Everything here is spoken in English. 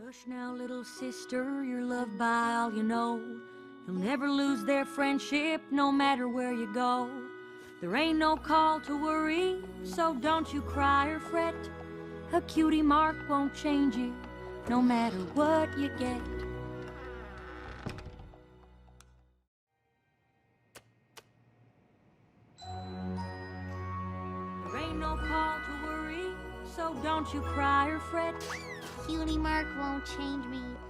Hush now, little sister, you're loved by all you know. You'll never lose their friendship, no matter where you go. There ain't no call to worry, so don't you cry or fret. A cutie mark won't change you, no matter what you get. There ain't no call to worry, so don't you cry or fret. Cutie mark won't change me,